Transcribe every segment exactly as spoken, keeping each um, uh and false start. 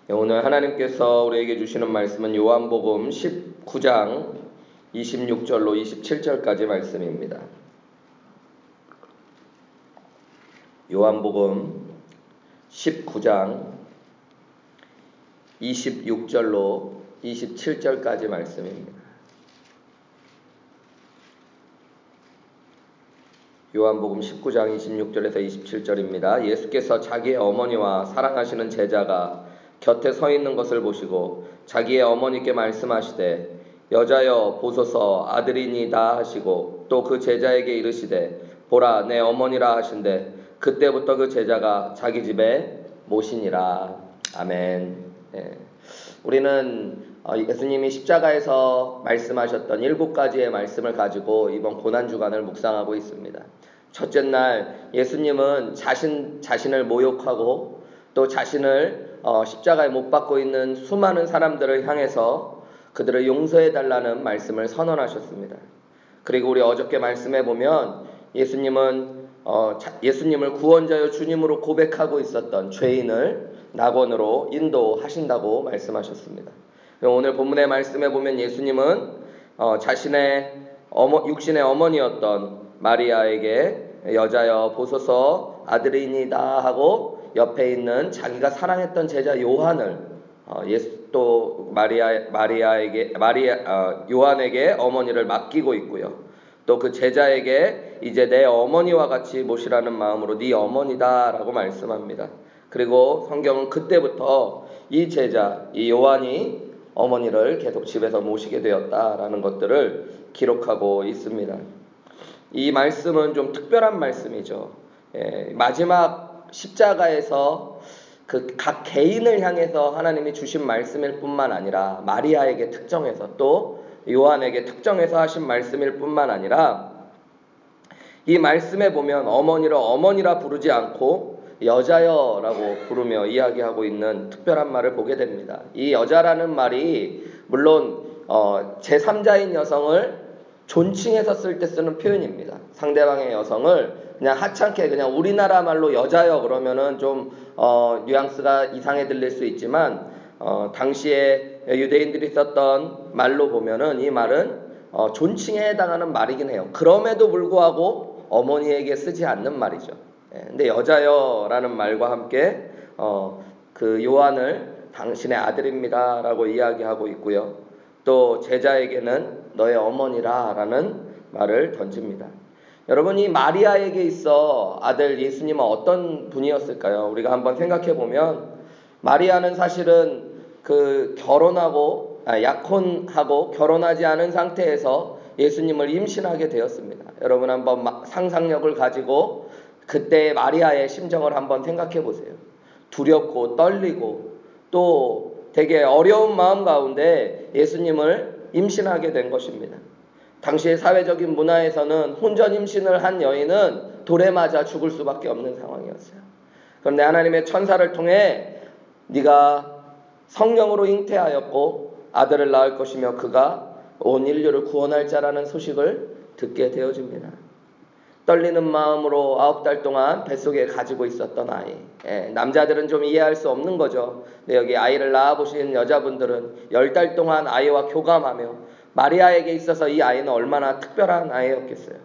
오늘 하나님께서 우리에게 주시는 말씀은 요한복음 십구 장 이십육 절로 이십칠 절까지 말씀입니다. 요한복음 십구 장 이십육 절로 이십칠 절까지 말씀입니다. 요한복음 십구 장 이십육 절에서 이십칠 절입니다. 예수께서 자기의 어머니와 사랑하시는 제자가 곁에 서 있는 것을 보시고 자기의 어머니께 말씀하시되 여자여 보소서 아들이니이다 하시고 또 그 제자에게 이르시되 보라 내 어머니라 하신대 그때부터 그 제자가 자기 집에 모시니라. 아멘. 예. 우리는 예수님이 십자가에서 말씀하셨던 일곱 가지의 말씀을 가지고 이번 고난주간을 묵상하고 있습니다. 첫째 날 예수님은 자신, 자신을 모욕하고 또 자신을 어, 십자가에 못 박고 있는 수많은 사람들을 향해서 그들을 용서해달라는 말씀을 선언하셨습니다. 그리고 우리 어저께 말씀해 보면 예수님은 어, 예수님을 구원자여 주님으로 고백하고 있었던 죄인을 낙원으로 인도하신다고 말씀하셨습니다. 오늘 본문의 말씀에 보면 예수님은 어, 자신의 어머, 육신의 어머니였던 마리아에게 여자여 보소서 아들이니이다 하고 옆에 있는 자기가 사랑했던 제자 요한을 어, 예수 또 마리아 마리아에게 마리아 어, 요한에게 어머니를 맡기고 있고요. 또 그 제자에게 이제 내 어머니와 같이 모시라는 마음으로 네 어머니다라고 말씀합니다. 그리고 성경은 그때부터 이 제자 이 요한이 어머니를 계속 집에서 모시게 되었다라는 것들을 기록하고 있습니다. 이 말씀은 좀 특별한 말씀이죠. 예, 마지막 십자가에서 그 각 개인을 향해서 하나님이 주신 말씀일 뿐만 아니라 마리아에게 특정해서 또 요한에게 특정해서 하신 말씀일 뿐만 아니라 이 말씀에 보면 어머니를 어머니라 부르지 않고 여자여라고 부르며 이야기하고 있는 특별한 말을 보게 됩니다. 이 여자라는 말이 물론 어, 제삼자인 여성을 존칭해서 쓸 때 쓰는 표현입니다. 상대방의 여성을 그냥 하찮게 그냥 우리나라 말로 여자여 그러면은 좀 어, 뉘앙스가 이상해 들릴 수 있지만 어, 당시에 유대인들이 썼던 말로 보면은 이 말은 어, 존칭에 해당하는 말이긴 해요. 그럼에도 불구하고 어머니에게 쓰지 않는 말이죠. 예, 근데 여자여라는 말과 함께 어, 그 요한을 당신의 아들입니다라고 이야기하고 있고요. 또 제자에게는 너의 어머니라 라는 말을 던집니다. 여러분 이 마리아에게 있어 아들 예수님은 어떤 분이었을까요? 우리가 한번 생각해 보면 마리아는 사실은 그 결혼하고 아, 약혼하고 결혼하지 않은 상태에서 예수님을 임신하게 되었습니다. 여러분 한번 상상력을 가지고 그때 마리아의 심정을 한번 생각해 보세요. 두렵고 떨리고 또 되게 어려운 마음 가운데 예수님을 임신하게 된 것입니다. 당시의 사회적인 문화에서는 혼전 임신을 한 여인은 돌에 맞아 죽을 수밖에 없는 상황이었어요. 그런데 하나님의 천사를 통해 네가 성령으로 잉태하였고 아들을 낳을 것이며 그가 온 인류를 구원할 자라는 소식을 듣게 되어집니다. 떨리는 마음으로 아홉 달 동안 뱃속에 가지고 있었던 아이. 예, 남자들은 좀 이해할 수 없는 거죠. 근데 여기 아이를 낳아보신 여자분들은 열 달 동안 아이와 교감하며 마리아에게 있어서 이 아이는 얼마나 특별한 아이였겠어요.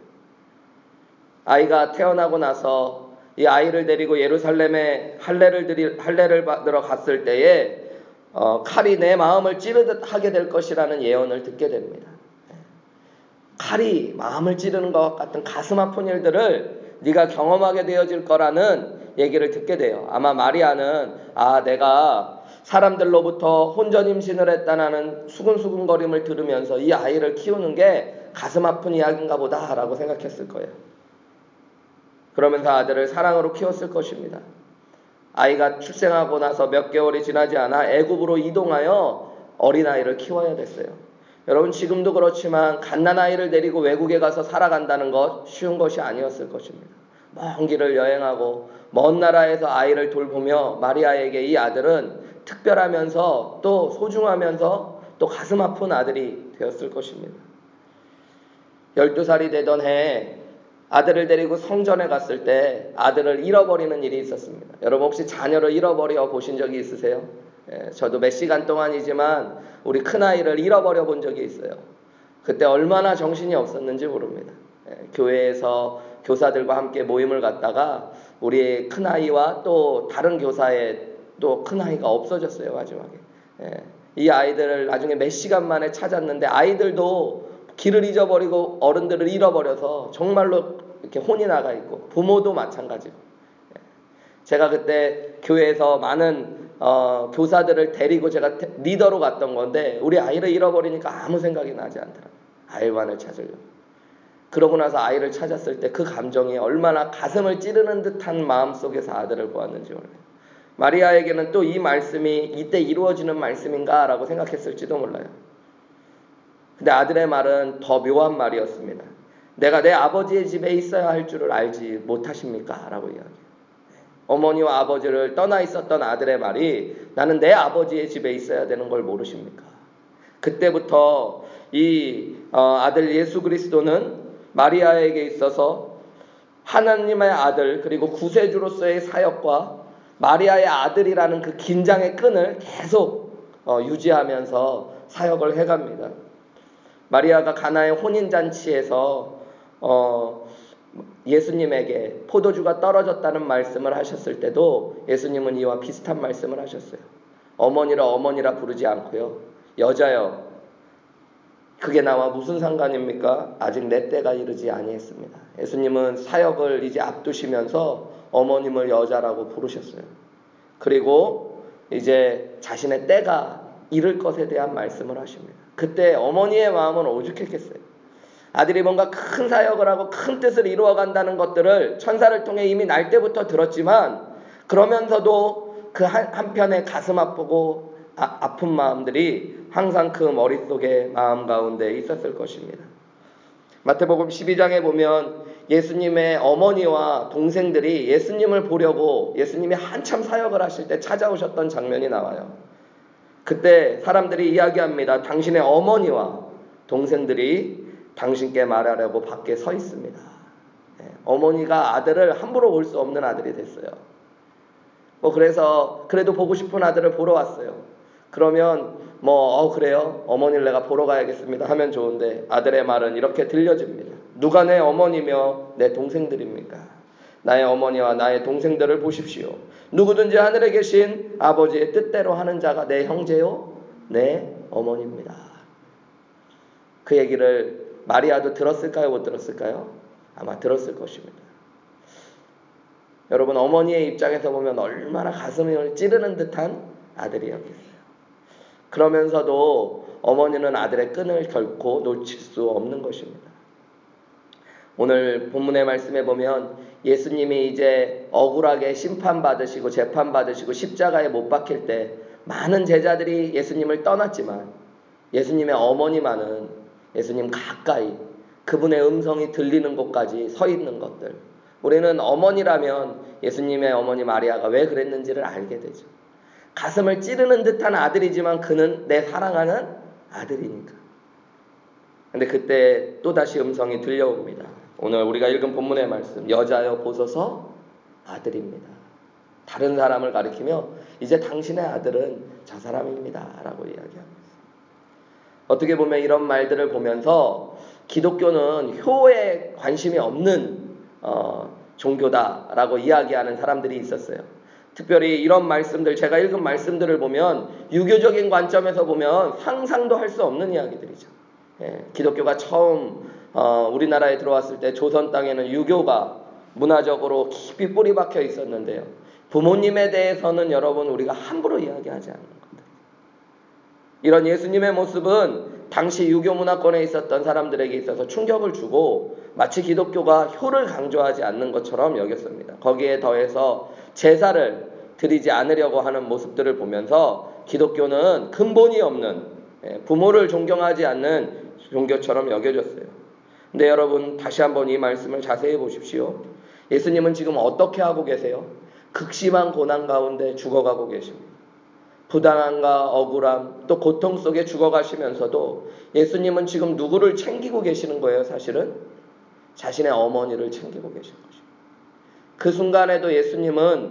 아이가 태어나고 나서 이 아이를 데리고 예루살렘에 할례를, 드리, 할례를 받으러 갔을 때에 어, 칼이 내 마음을 찌르듯 하게 될 것이라는 예언을 듣게 됩니다. 칼이 마음을 찌르는 것 같은 가슴 아픈 일들을 네가 경험하게 되어질 거라는 얘기를 듣게 돼요. 아마 마리아는 아 내가 사람들로부터 혼전 임신을 했다는 수근수근거림을 들으면서 이 아이를 키우는 게 가슴 아픈 이야기인가 보다라고 생각했을 거예요. 그러면서 아들을 사랑으로 키웠을 것입니다. 아이가 출생하고 나서 몇 개월이 지나지 않아 애굽으로 이동하여 어린아이를 키워야 됐어요. 여러분 지금도 그렇지만 갓난아이를 데리고 외국에 가서 살아간다는 것 쉬운 것이 아니었을 것입니다. 먼 길을 여행하고 먼 나라에서 아이를 돌보며 마리아에게 이 아들은 특별하면서 또 소중하면서 또 가슴 아픈 아들이 되었을 것입니다. 열두 살이 되던 해에 아들을 데리고 성전에 갔을 때 아들을 잃어버리는 일이 있었습니다. 여러분 혹시 자녀를 잃어버려 보신 적이 있으세요? 예, 저도 몇 시간 동안이지만 우리 큰아이를 잃어버려 본 적이 있어요. 그때 얼마나 정신이 없었는지 모릅니다. 예, 교회에서 교사들과 함께 모임을 갖다가 우리 큰아이와 또 다른 교사의 또 큰아이가 없어졌어요, 마지막에. 예, 이 아이들을 나중에 몇 시간 만에 찾았는데 아이들도 길을 잊어버리고 어른들을 잃어버려서 정말로 이렇게 혼이 나가 있고 부모도 마찬가지고. 예, 제가 그때 교회에서 많은 어, 교사들을 데리고 제가 리더로 갔던 건데 우리 아이를 잃어버리니까 아무 생각이 나지 않더라고요. 아이만을 찾으려고. 그러고 나서 아이를 찾았을 때 그 감정이 얼마나 가슴을 찌르는 듯한 마음속에서 아들을 보았는지 몰라요. 마리아에게는 또 이 말씀이 이때 이루어지는 말씀인가 라고 생각했을지도 몰라요. 근데 아들의 말은 더 묘한 말이었습니다. 내가 내 아버지의 집에 있어야 할 줄을 알지 못하십니까? 라고 이야기해요. 어머니와 아버지를 떠나 있었던 아들의 말이 나는 내 아버지의 집에 있어야 되는 걸 모르십니까? 그때부터 이 어, 아들 예수 그리스도는 마리아에게 있어서 하나님의 아들 그리고 구세주로서의 사역과 마리아의 아들이라는 그 긴장의 끈을 계속 어, 유지하면서 사역을 해갑니다. 마리아가 가나의 혼인잔치에서 어, 예수님에게 포도주가 떨어졌다는 말씀을 하셨을 때도 예수님은 이와 비슷한 말씀을 하셨어요. 어머니라 어머니라 부르지 않고요. 여자여 그게 나와 무슨 상관입니까? 아직 내 때가 이르지 아니했습니다. 예수님은 사역을 이제 앞두시면서 어머님을 여자라고 부르셨어요. 그리고 이제 자신의 때가 이를 것에 대한 말씀을 하십니다. 그때 어머니의 마음은 오죽했겠어요. 아들이 뭔가 큰 사역을 하고 큰 뜻을 이루어간다는 것들을 천사를 통해 이미 날 때부터 들었지만 그러면서도 그 한편에 가슴 아프고 아, 아픈 마음들이 항상 그 머릿속에 마음 가운데 있었을 것입니다. 마태복음 십이 장에 보면 예수님의 어머니와 동생들이 예수님을 보려고 예수님이 한참 사역을 하실 때 찾아오셨던 장면이 나와요. 그때 사람들이 이야기합니다. 당신의 어머니와 동생들이 당신께 말하려고 밖에 서 있습니다. 어머니가 아들을 함부로 볼 수 없는 아들이 됐어요. 뭐 그래서 그래도 보고 싶은 아들을 보러 왔어요. 그러면 뭐 어 그래요? 어머니를 내가 보러 가야겠습니다 하면 좋은데 아들의 말은 이렇게 들려집니다. 누가 내 어머니며 내 동생들입니까? 나의 어머니와 나의 동생들을 보십시오. 누구든지 하늘에 계신 아버지의 뜻대로 하는 자가 내 형제요 내 어머니입니다. 그 얘기를 마리아도 들었을까요? 못 들었을까요? 아마 들었을 것입니다. 여러분 어머니의 입장에서 보면 얼마나 가슴을 찌르는 듯한 아들이었겠어요. 그러면서도 어머니는 아들의 끈을 결코 놓칠 수 없는 것입니다. 오늘 본문의 말씀에 보면 예수님이 이제 억울하게 심판받으시고 재판받으시고 십자가에 못 박힐 때 많은 제자들이 예수님을 떠났지만 예수님의 어머니만은 예수님 가까이 그분의 음성이 들리는 곳까지 서 있는 것들. 우리는 어머니라면 예수님의 어머니 마리아가 왜 그랬는지를 알게 되죠. 가슴을 찌르는 듯한 아들이지만 그는 내 사랑하는 아들이니까. 근데 그때 또다시 음성이 들려옵니다. 오늘 우리가 읽은 본문의 말씀. 여자여 보소서 아들입니다. 다른 사람을 가리키며 이제 당신의 아들은 저 사람입니다. 라고 이야기합니다. 어떻게 보면 이런 말들을 보면서 기독교는 효에 관심이 없는 어, 종교다라고 이야기하는 사람들이 있었어요. 특별히 이런 말씀들, 제가 읽은 말씀들을 보면 유교적인 관점에서 보면 상상도 할 수 없는 이야기들이죠. 예, 기독교가 처음 어, 우리나라에 들어왔을 때 조선 땅에는 유교가 문화적으로 깊이 뿌리 박혀 있었는데요. 부모님에 대해서는 여러분 우리가 함부로 이야기하지 않는 겁니다. 이런 예수님의 모습은 당시 유교 문화권에 있었던 사람들에게 있어서 충격을 주고 마치 기독교가 효를 강조하지 않는 것처럼 여겼습니다. 거기에 더해서 제사를 드리지 않으려고 하는 모습들을 보면서 기독교는 근본이 없는 부모를 존경하지 않는 종교처럼 여겨졌어요. 근데 여러분 다시 한번 이 말씀을 자세히 보십시오. 예수님은 지금 어떻게 하고 계세요? 극심한 고난 가운데 죽어가고 계십니다. 부당함과 억울함 또 고통 속에 죽어가시면서도 예수님은 지금 누구를 챙기고 계시는 거예요? 사실은 자신의 어머니를 챙기고 계신 것입니다. 그 순간에도 예수님은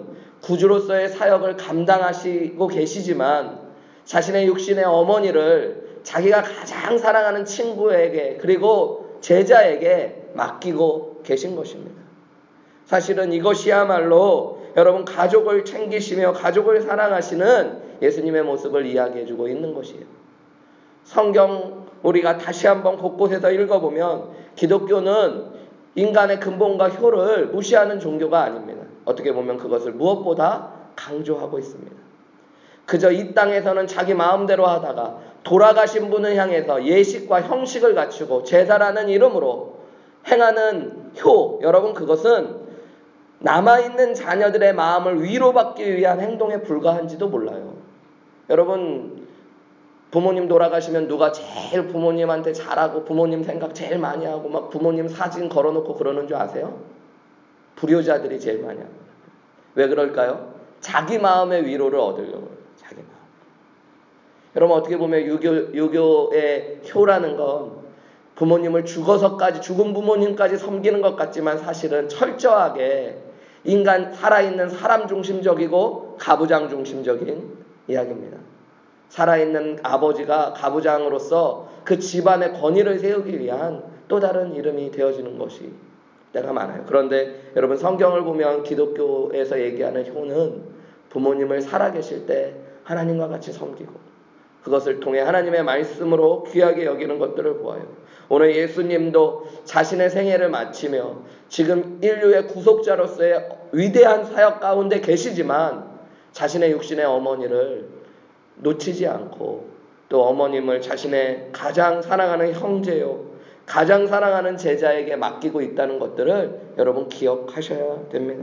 구주로서의 사역을 감당하시고 계시지만 자신의 육신의 어머니를 자기가 가장 사랑하는 친구에게 그리고 제자에게 맡기고 계신 것입니다. 사실은 이것이야말로 여러분 가족을 챙기시며 가족을 사랑하시는 예수님의 모습을 이야기해주고 있는 것이에요. 성경 우리가 다시 한번 곳곳에서 읽어보면 기독교는 인간의 근본과 효를 무시하는 종교가 아닙니다. 어떻게 보면 그것을 무엇보다 강조하고 있습니다. 그저 이 땅에서는 자기 마음대로 하다가 돌아가신 분을 향해서 예식과 형식을 갖추고 제사라는 이름으로 행하는 효, 여러분 그것은 남아있는 자녀들의 마음을 위로받기 위한 행동에 불과한지도 몰라요. 여러분 부모님 돌아가시면 누가 제일 부모님한테 잘하고 부모님 생각 제일 많이 하고 막 부모님 사진 걸어놓고 그러는 줄 아세요? 불효자들이 제일 많이 합니다. 왜 그럴까요? 자기 마음의 위로를 얻으려고 해요. 자기 마음. 여러분 어떻게 보면 유교, 유교의 효라는 건 부모님을 죽어서까지 죽은 부모님까지 섬기는 것 같지만 사실은 철저하게 인간 살아있는 사람 중심적이고 가부장 중심적인 이야기입니다. 살아있는 아버지가 가부장으로서 그 집안의 권위를 세우기 위한 또 다른 이름이 되어지는 것이 때가 많아요. 그런데 여러분 성경을 보면 기독교에서 얘기하는 효는 부모님을 살아계실 때 하나님과 같이 섬기고 그것을 통해 하나님의 말씀으로 귀하게 여기는 것들을 보아요. 오늘 예수님도 자신의 생애를 마치며 지금 인류의 구속자로서의 위대한 사역 가운데 계시지만 자신의 육신의 어머니를 놓치지 않고 또 어머님을 자신의 가장 사랑하는 형제요 가장 사랑하는 제자에게 맡기고 있다는 것들을 여러분 기억하셔야 됩니다.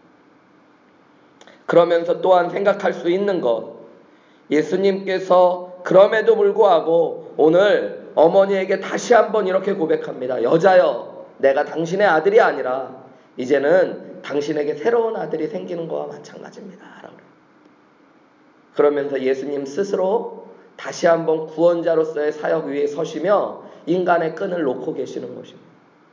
그러면서 또한 생각할 수 있는 것, 예수님께서 그럼에도 불구하고 오늘 어머니에게 다시 한번 이렇게 고백합니다. 여자여, 내가 당신의 아들이 아니라 이제는 당신에게 새로운 아들이 생기는 것과 마찬가지입니다. 그러면서 예수님 스스로 다시 한번 구원자로서의 사역 위에 서시며 인간의 끈을 놓고 계시는 것입니다.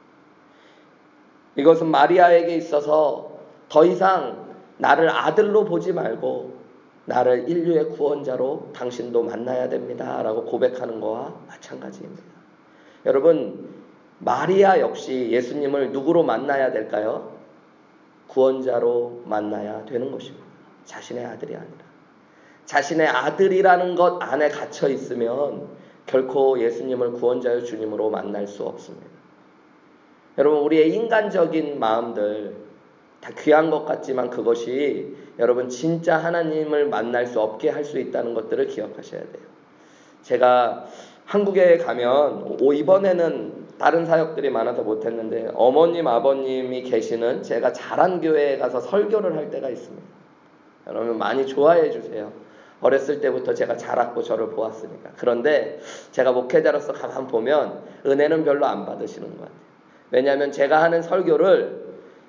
이것은 마리아에게 있어서 더 이상 나를 아들로 보지 말고 나를 인류의 구원자로 당신도 만나야 됩니다. 라고 고백하는 것과 마찬가지입니다. 여러분, 마리아 역시 예수님을 누구로 만나야 될까요? 구원자로 만나야 되는 것입니다. 자신의 아들이 아니라. 자신의 아들이라는 것 안에 갇혀 있으면 결코 예수님을 구원자의 주님으로 만날 수 없습니다. 여러분 우리의 인간적인 마음들 다 귀한 것 같지만 그것이 여러분 진짜 하나님을 만날 수 없게 할 수 있다는 것들을 기억하셔야 돼요. 제가 한국에 가면 이번에는 다른 사역들이 많아서 못했는데 어머님 아버님이 계시는 제가 자란 교회에 가서 설교를 할 때가 있습니다. 여러분 많이 좋아해 주세요. 어렸을 때부터 제가 자랐고 저를 보았으니까. 그런데 제가 목회자로서 가만 보면 은혜는 별로 안 받으시는 것 같아요. 왜냐하면 제가 하는 설교를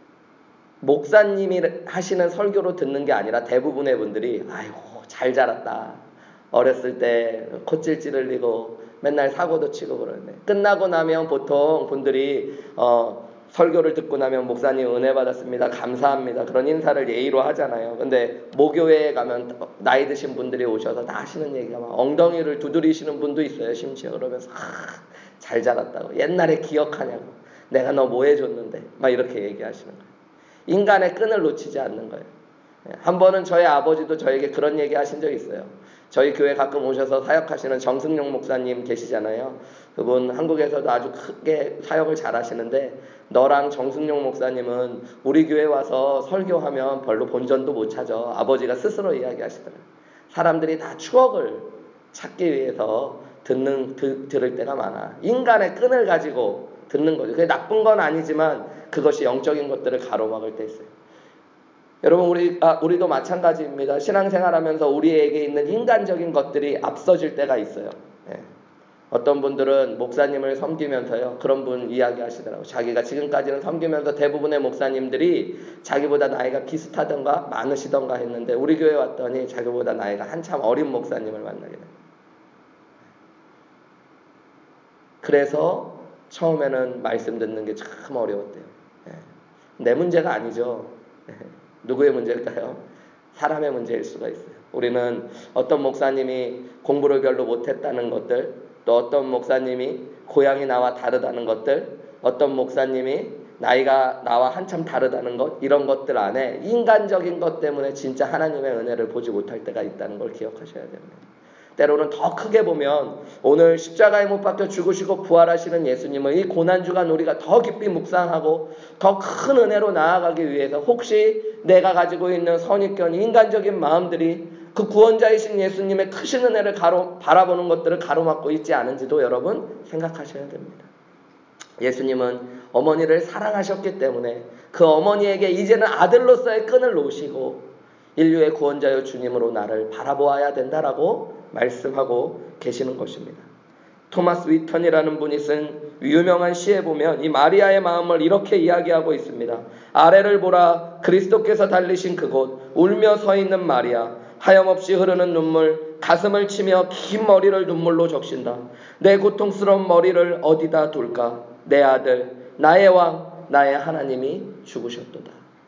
목사님이 하시는 설교로 듣는 게 아니라 대부분의 분들이 아이고 잘 자랐다. 어렸을 때 콧질질 흘리고 맨날 사고도 치고 그러는데 끝나고 나면 보통 분들이 어 설교를 듣고 나면 목사님 은혜 받았습니다. 감사합니다. 그런 인사를 예의로 하잖아요. 근데 모교회에 가면 나이 드신 분들이 오셔서 다 하시는 얘기가 막 엉덩이를 두드리시는 분도 있어요. 심지어 그러면서 아, 잘 자랐다고. 옛날에 기억하냐고. 내가 너 뭐 해줬는데. 막 이렇게 얘기하시는 거예요. 인간의 끈을 놓치지 않는 거예요. 한 번은 저희 아버지도 저에게 그런 얘기 하신 적이 있어요. 저희 교회 가끔 오셔서 사역하시는 정승용 목사님 계시잖아요. 그분 한국에서도 아주 크게 사역을 잘 하시는데 너랑 정승용 목사님은 우리 교회 와서 설교하면 별로 본전도 못 찾아. 아버지가 스스로 이야기하시더라고요. 사람들이 다 추억을 찾기 위해서 듣는, 드, 들을 때가 많아. 인간의 끈을 가지고 듣는 거죠. 그게 나쁜 건 아니지만 그것이 영적인 것들을 가로막을 때 있어요. 여러분 우리, 아, 우리도 마찬가지입니다. 신앙생활하면서 우리에게 있는 인간적인 것들이 앞서질 때가 있어요. 예. 어떤 분들은 목사님을 섬기면서요. 그런 분 이야기하시더라고요. 자기가 지금까지는 섬기면서 대부분의 목사님들이 자기보다 나이가 비슷하던가 많으시던가 했는데 우리 교회 왔더니 자기보다 나이가 한참 어린 목사님을 만나게 됩니다. 그래서 처음에는 말씀 듣는 게 참 어려웠대요. 예. 내 문제가 아니죠. 예. 누구의 문제일까요? 사람의 문제일 수가 있어요. 우리는 어떤 목사님이 공부를 별로 못했다는 것들, 또 어떤 목사님이 고향이 나와 다르다는 것들, 어떤 목사님이 나이가 나와 한참 다르다는 것, 이런 것들 안에 인간적인 것 때문에 진짜 하나님의 은혜를 보지 못할 때가 있다는 걸 기억하셔야 됩니다. 때로는 더 크게 보면 오늘 십자가에 못 박혀 죽으시고 부활하시는 예수님을 이 고난주간 우리가 더 깊이 묵상하고 더 큰 은혜로 나아가기 위해서 혹시 내가 가지고 있는 선입견, 인간적인 마음들이 그 구원자이신 예수님의 크신 은혜를 가로, 바라보는 것들을 가로막고 있지 않은지도 여러분 생각하셔야 됩니다. 예수님은 어머니를 사랑하셨기 때문에 그 어머니에게 이제는 아들로서의 끈을 놓으시고 인류의 구원자여 주님으로 나를 바라보아야 된다라고 말씀하고 계시는 것입니다. 토마스 위턴이라는 분이 쓴 유명한 시에 보면 이 마리아의 마음을 이렇게 이야기하고 있습니다. 아래를 보라, 그리스도께서 달리신 그곳, 울며 서 있는 마리아, 하염없이 흐르는 눈물, 가슴을 치며 긴 머리를 눈물로 적신다. 내 고통스러운 머리를 어디다 둘까? 내 아들, 나의 왕, 나의 하나님이 죽으셨도다.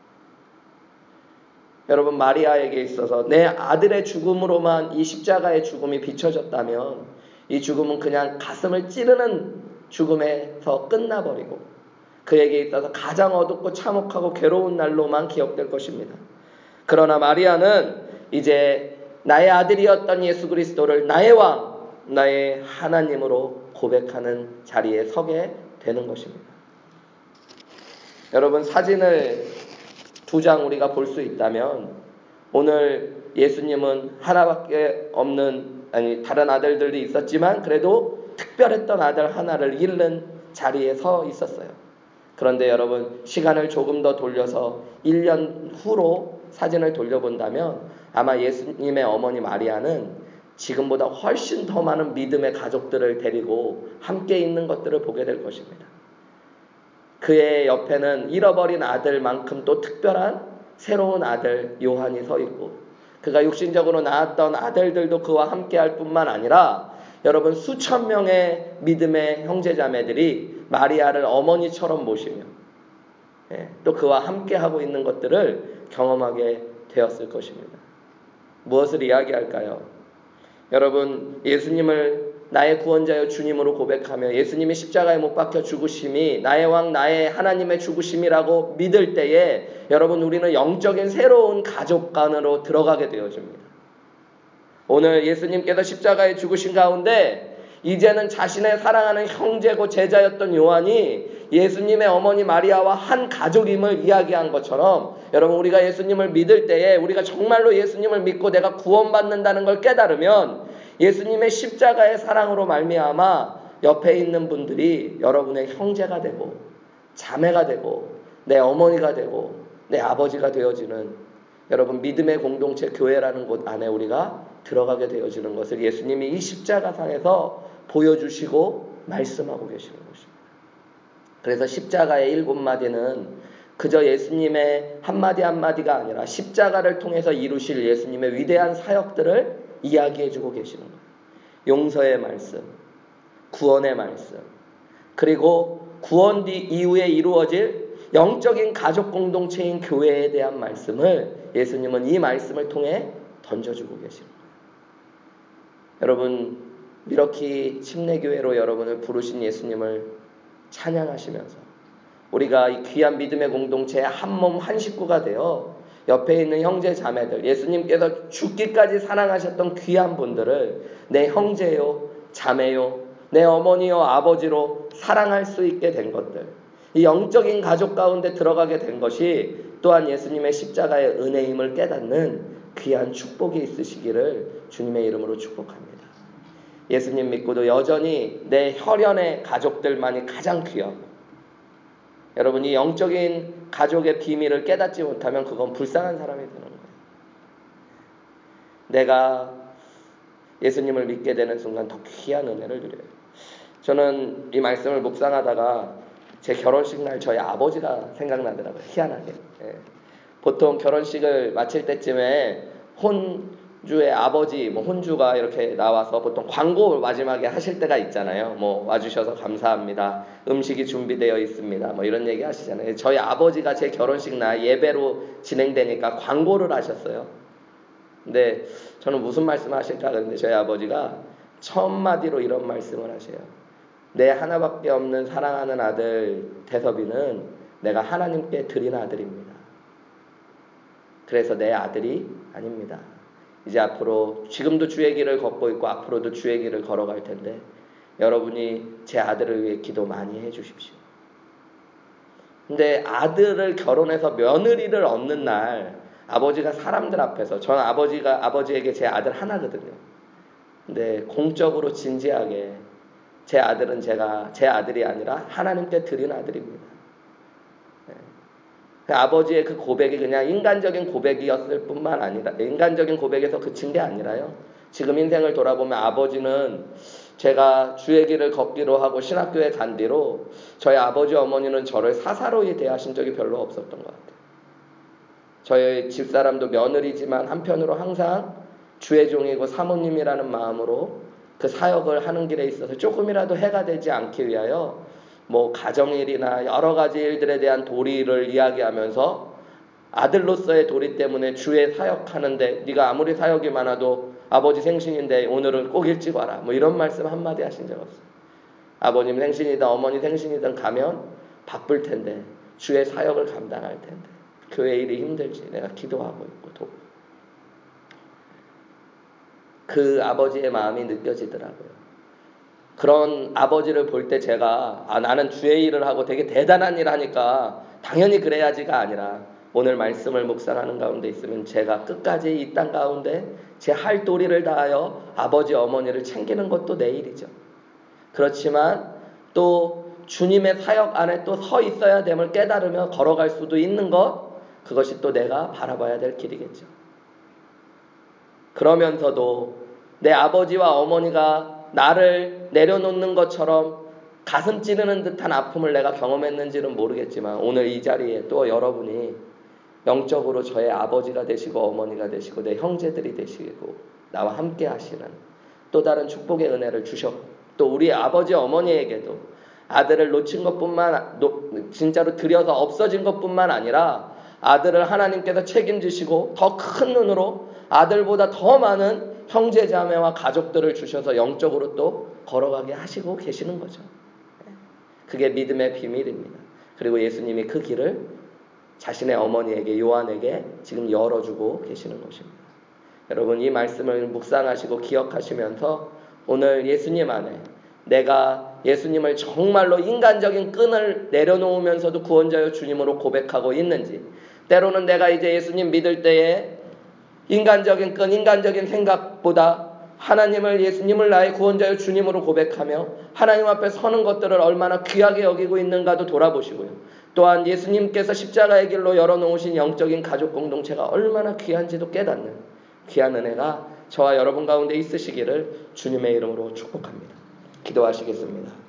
여러분, 마리아에게 있어서 내 아들의 죽음으로만 이 십자가의 죽음이 비춰졌다면 이 죽음은 그냥 가슴을 찌르는 죽음에서 끝나버리고 그에게 있어서 가장 어둡고 참혹하고 괴로운 날로만 기억될 것입니다. 그러나 마리아는 이제 나의 아들이었던 예수 그리스도를 나의 왕, 나의 하나님으로 고백하는 자리에 서게 되는 것입니다. 여러분, 사진을 두 장 우리가 볼 수 있다면 오늘 예수님은 하나밖에 없는, 아니 다른 아들들이 있었지만 그래도 특별했던 아들 하나를 잃는 자리에 서 있었어요. 그런데 여러분, 시간을 조금 더 돌려서 일 년 후로 사진을 돌려본다면 아마 예수님의 어머니 마리아는 지금보다 훨씬 더 많은 믿음의 가족들을 데리고 함께 있는 것들을 보게 될 것입니다. 그의 옆에는 잃어버린 아들만큼 또 특별한 새로운 아들 요한이 서 있고, 그가 육신적으로 낳았던 아들들도 그와 함께 할 뿐만 아니라 여러분, 수천 명의 믿음의 형제자매들이 마리아를 어머니처럼 모시며 또 그와 함께 하고 있는 것들을 경험하게 되었을 것입니다. 무엇을 이야기할까요? 여러분, 예수님을 나의 구원자여 주님으로 고백하며 예수님이 십자가에 못 박혀 죽으심이 나의 왕, 나의 하나님의 죽으심이라고 믿을 때에 여러분, 우리는 영적인 새로운 가족관으로 들어가게 되어집니다. 오늘 예수님께서 십자가에 죽으신 가운데 이제는 자신의 사랑하는 형제고 제자였던 요한이 예수님의 어머니 마리아와 한 가족임을 이야기한 것처럼 여러분, 우리가 예수님을 믿을 때에 우리가 정말로 예수님을 믿고 내가 구원받는다는 걸 깨달으면 예수님의 십자가의 사랑으로 말미암아 옆에 있는 분들이 여러분의 형제가 되고 자매가 되고 내 어머니가 되고 내 아버지가 되어지는 여러분, 믿음의 공동체 교회라는 곳 안에 우리가 들어가게 되어지는 것을 예수님이 이 십자가상에서 보여주시고 말씀하고 계시는 것입니다. 그래서 십자가의 일곱 마디는 그저 예수님의 한마디 한마디가 아니라 십자가를 통해서 이루실 예수님의 위대한 사역들을 이야기해주고 계시는 거예요. 용서의 말씀, 구원의 말씀, 그리고 구원 뒤 이후에 이루어질 영적인 가족 공동체인 교회에 대한 말씀을 예수님은 이 말씀을 통해 던져주고 계시는 거예요. 여러분, 미러키 침례교회로 여러분을 부르신 예수님을 찬양하시면서 우리가 이 귀한 믿음의 공동체의 한 몸 한 식구가 되어 옆에 있는 형제 자매들, 예수님께서 죽기까지 사랑하셨던 귀한 분들을 내 형제요, 자매요, 내 어머니요, 아버지로 사랑할 수 있게 된 것들, 이 영적인 가족 가운데 들어가게 된 것이 또한 예수님의 십자가의 은혜임을 깨닫는 귀한 축복이 있으시기를 주님의 이름으로 축복합니다. 예수님 믿고도 여전히 내 혈연의 가족들만이 가장 귀하고, 여러분이 영적인 가족의 비밀을 깨닫지 못하면 그건 불쌍한 사람이 되는 거예요. 내가 예수님을 믿게 되는 순간 더 귀한 은혜를 누려요. 저는 이 말씀을 묵상하다가 제 결혼식 날 저희 아버지가 생각나더라고요. 희한하게. 예. 보통 결혼식을 마칠 때쯤에 혼주의 아버지, 뭐 혼주가 이렇게 나와서 보통 광고 마지막에 하실 때가 있잖아요. 뭐 와주셔서 감사합니다. 음식이 준비되어 있습니다. 뭐 이런 얘기 하시잖아요. 저희 아버지가 제 결혼식 날 예배로 진행되니까 광고를 하셨어요. 근데 저는 무슨 말씀을 하실까 그런데 저희 아버지가 첫 마디로 이런 말씀을 하세요. 내 하나밖에 없는 사랑하는 아들 대섭이는 내가 하나님께 드린 아들입니다. 그래서 내 아들이 아닙니다. 이제 앞으로 지금도 주의 길을 걷고 있고 앞으로도 주의 길을 걸어갈 텐데 여러분이 제 아들을 위해 기도 많이 해주십시오. 근데 아들을 결혼해서 며느리를 얻는 날 아버지가 사람들 앞에서 저는 아버지가 아버지에게 제 아들 하나거든요. 근데 공적으로 진지하게 제 아들은 제가 제 아들이 아니라 하나님께 드린 아들입니다. 네. 아버지의 그 고백이 그냥 인간적인 고백이었을 뿐만 아니라 인간적인 고백에서 그친 게 아니라요. 지금 인생을 돌아보면 아버지는 제가 주의 길을 걷기로 하고 신학교에 간 뒤로 저희 아버지 어머니는 저를 사사로이 대하신 적이 별로 없었던 것 같아요. 저희 집사람도 며느리지만 한편으로 항상 주의 종이고 사모님이라는 마음으로 그 사역을 하는 길에 있어서 조금이라도 해가 되지 않기 위하여 뭐 가정일이나 여러 가지 일들에 대한 도리를 이야기하면서 아들로서의 도리 때문에 주의 사역하는데 네가 아무리 사역이 많아도 아버지 생신인데 오늘은 꼭 일찍 와라 뭐 이런 말씀 한마디 하신 적 없어요. 아버님 생신이든 어머니 생신이든 가면 바쁠 텐데 주의 사역을 감당할 텐데 교회 일이 힘들지 내가 기도하고 있고 돕고 그 아버지의 마음이 느껴지더라고요. 그런 아버지를 볼 때 제가 아 나는 주의 일을 하고 되게 대단한 일 하니까 당연히 그래야지가 아니라 오늘 말씀을 묵상하는 가운데 있으면 제가 끝까지 이 땅 가운데 제 할 도리를 다하여 아버지 어머니를 챙기는 것도 내 일이죠. 그렇지만 또 주님의 사역 안에 또 서 있어야 됨을 깨달으며 걸어갈 수도 있는 것 그것이 또 내가 바라봐야 될 길이겠죠. 그러면서도 내 아버지와 어머니가 나를 내려놓는 것처럼 가슴 찌르는 듯한 아픔을 내가 경험했는지는 모르겠지만 오늘 이 자리에 또 여러분이 영적으로 저의 아버지가 되시고 어머니가 되시고 내 형제들이 되시고 나와 함께 하시는 또 다른 축복의 은혜를 주셨고 또 우리 아버지 어머니에게도 아들을 놓친 것뿐만 진짜로 들여서 없어진 것뿐만 아니라 아들을 하나님께서 책임지시고 더 큰 눈으로 아들보다 더 많은 형제 자매와 가족들을 주셔서 영적으로 또 걸어가게 하시고 계시는 거죠. 그게 믿음의 비밀입니다. 그리고 예수님이 그 길을 자신의 어머니에게 요한에게 지금 열어주고 계시는 것입니다. 여러분 이 말씀을 묵상하시고 기억하시면서 오늘 예수님 안에 내가 예수님을 정말로 인간적인 끈을 내려놓으면서도 구원자여 주님으로 고백하고 있는지 때로는 내가 이제 예수님 믿을 때에 인간적인 끈, 인간적인 생각보다 하나님을 예수님을 나의 구원자여 주님으로 고백하며 하나님 앞에 서는 것들을 얼마나 귀하게 여기고 있는가도 돌아보시고요. 또한 예수님께서 십자가의 길로 열어놓으신 영적인 가족 공동체가 얼마나 귀한지도 깨닫는 귀한 은혜가 저와 여러분 가운데 있으시기를 주님의 이름으로 축복합니다. 기도하시겠습니다.